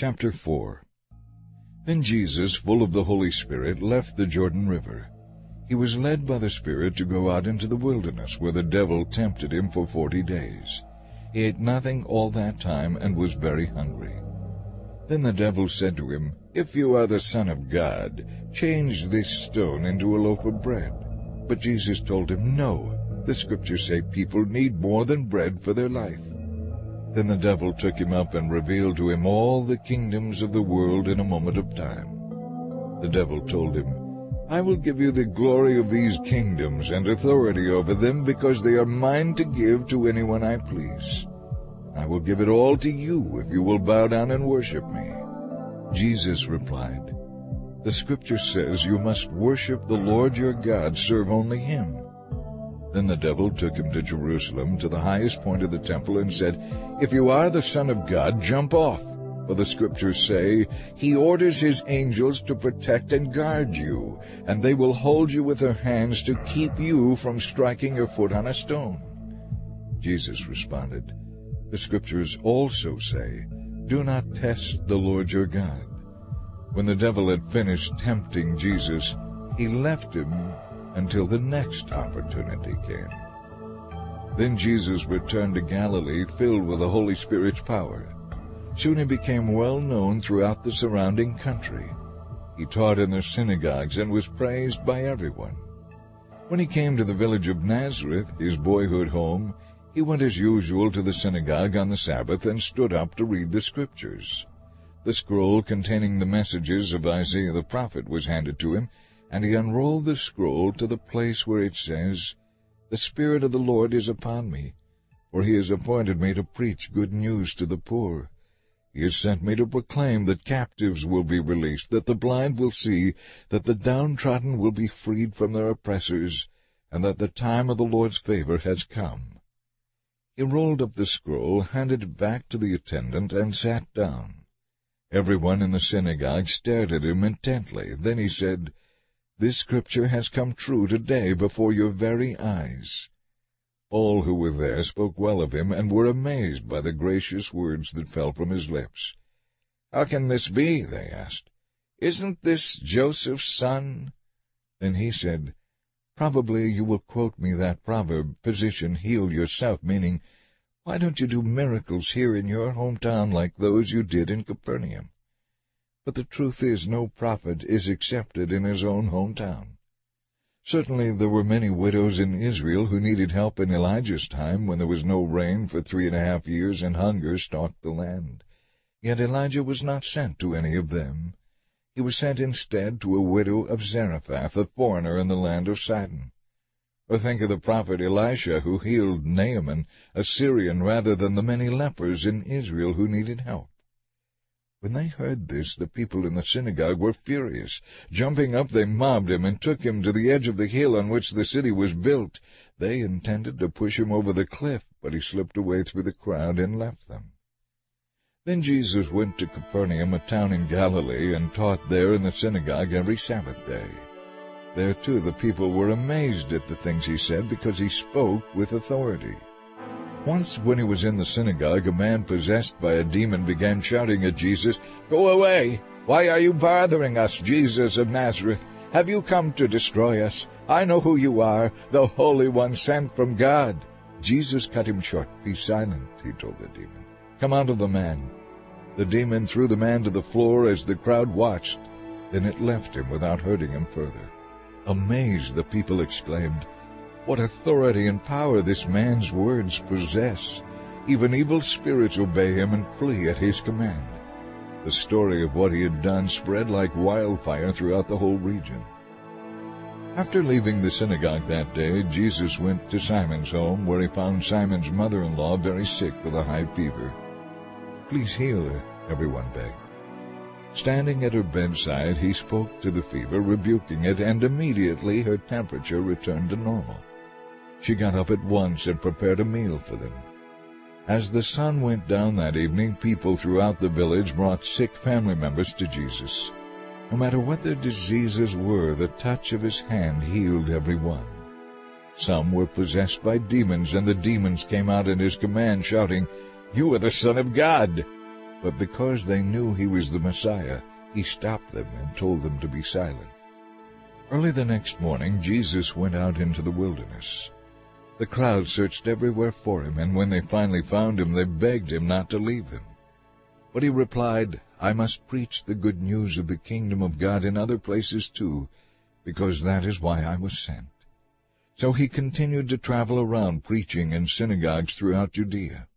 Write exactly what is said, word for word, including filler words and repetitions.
Chapter four. Then Jesus, full of the Holy Spirit, left the Jordan River. He was led by the Spirit to go out into the wilderness, where the devil tempted him for forty days. He ate nothing all that time and was very hungry. Then the devil said to him, "If you are the Son of God, change this stone into a loaf of bread." But Jesus told him, "No, the Scriptures say people need more than bread for their life." Then the devil took him up and revealed to him all the kingdoms of the world in a moment of time. The devil told him, "I will give you the glory of these kingdoms and authority over them, because they are mine to give to anyone I please. I will give it all to you if you will bow down and worship me." Jesus replied, "The Scripture says you must worship the Lord your God, serve only him." Then the devil took him to Jerusalem, to the highest point of the temple, and said, "If you are the Son of God, jump off. For the Scriptures say, He orders His angels to protect and guard you, and they will hold you with their hands to keep you from striking your foot on a stone." Jesus responded, "The Scriptures also say, Do not test the Lord your God." When the devil had finished tempting Jesus, he left him until the next opportunity came. Then Jesus returned to Galilee, filled with the Holy Spirit's power. Soon he became well known throughout the surrounding country. He taught in their synagogues and was praised by everyone. When he came to the village of Nazareth, his boyhood home, he went as usual to the synagogue on the Sabbath and stood up to read the Scriptures. The scroll containing the messages of Isaiah the prophet was handed to him, and he unrolled the scroll to the place where it says, "The Spirit of the Lord is upon me, for he has appointed me to preach good news to the poor. He has sent me to proclaim that captives will be released, that the blind will see, that the downtrodden will be freed from their oppressors, and that the time of the Lord's favor has come." He rolled up the scroll, handed it back to the attendant, and sat down. Everyone in the synagogue stared at him intently. Then he said, "This Scripture has come true today before your very eyes." All who were there spoke well of him and were amazed by the gracious words that fell from his lips. "How can this be?" they asked. "Isn't this Joseph's son?" Then he said, "Probably you will quote me that proverb, 'Physician, heal yourself,' meaning, why don't you do miracles here in your hometown like those you did in Capernaum? But the truth is, no prophet is accepted in his own hometown. Certainly there were many widows in Israel who needed help in Elijah's time, when there was no rain for three and a half years and hunger stalked the land. Yet Elijah was not sent to any of them. He was sent instead to a widow of Zarephath, a foreigner in the land of Sidon. Or think of the prophet Elisha, who healed Naaman, a Syrian, rather than the many lepers in Israel who needed help. When they heard this, the people in the synagogue were furious. Jumping up, they mobbed him and took him to the edge of the hill on which the city was built. They intended to push him over the cliff, but he slipped away through the crowd and left them. Then Jesus went to Capernaum, a town in Galilee, and taught there in the synagogue every Sabbath day. There, too, the people were amazed at the things he said, because he spoke with authority. Once, when he was in the synagogue, a man possessed by a demon began shouting at Jesus, "Go away! Why are you bothering us, Jesus of Nazareth? Have you come to destroy us? I know who you are, the Holy One sent from God." Jesus cut him short. "Be silent," he told the demon. "Come out of the man." The demon threw the man to the floor as the crowd watched. Then it left him without hurting him further. Amazed, the people exclaimed, "What authority and power this man's words possess! Even evil spirits obey him and flee at his command." The story of what he had done spread like wildfire throughout the whole region. After leaving the synagogue that day, Jesus went to Simon's home, where he found Simon's mother-in-law very sick with a high fever. "Please heal her," everyone begged. Standing at her bedside, he spoke to the fever, rebuking it, and immediately her temperature returned to normal. She got up at once and prepared a meal for them. As the sun went down that evening, people throughout the village brought sick family members to Jesus. No matter what their diseases were, the touch of his hand healed every one. Some were possessed by demons, and the demons came out at his command, shouting, "You are the Son of God!" But because they knew he was the Messiah, he stopped them and told them to be silent. Early the next morning Jesus went out into the wilderness. The crowd searched everywhere for him, and when they finally found him, they begged him not to leave them. But he replied, "I must preach the good news of the kingdom of God in other places too, because that is why I was sent." So he continued to travel around preaching in synagogues throughout Judea.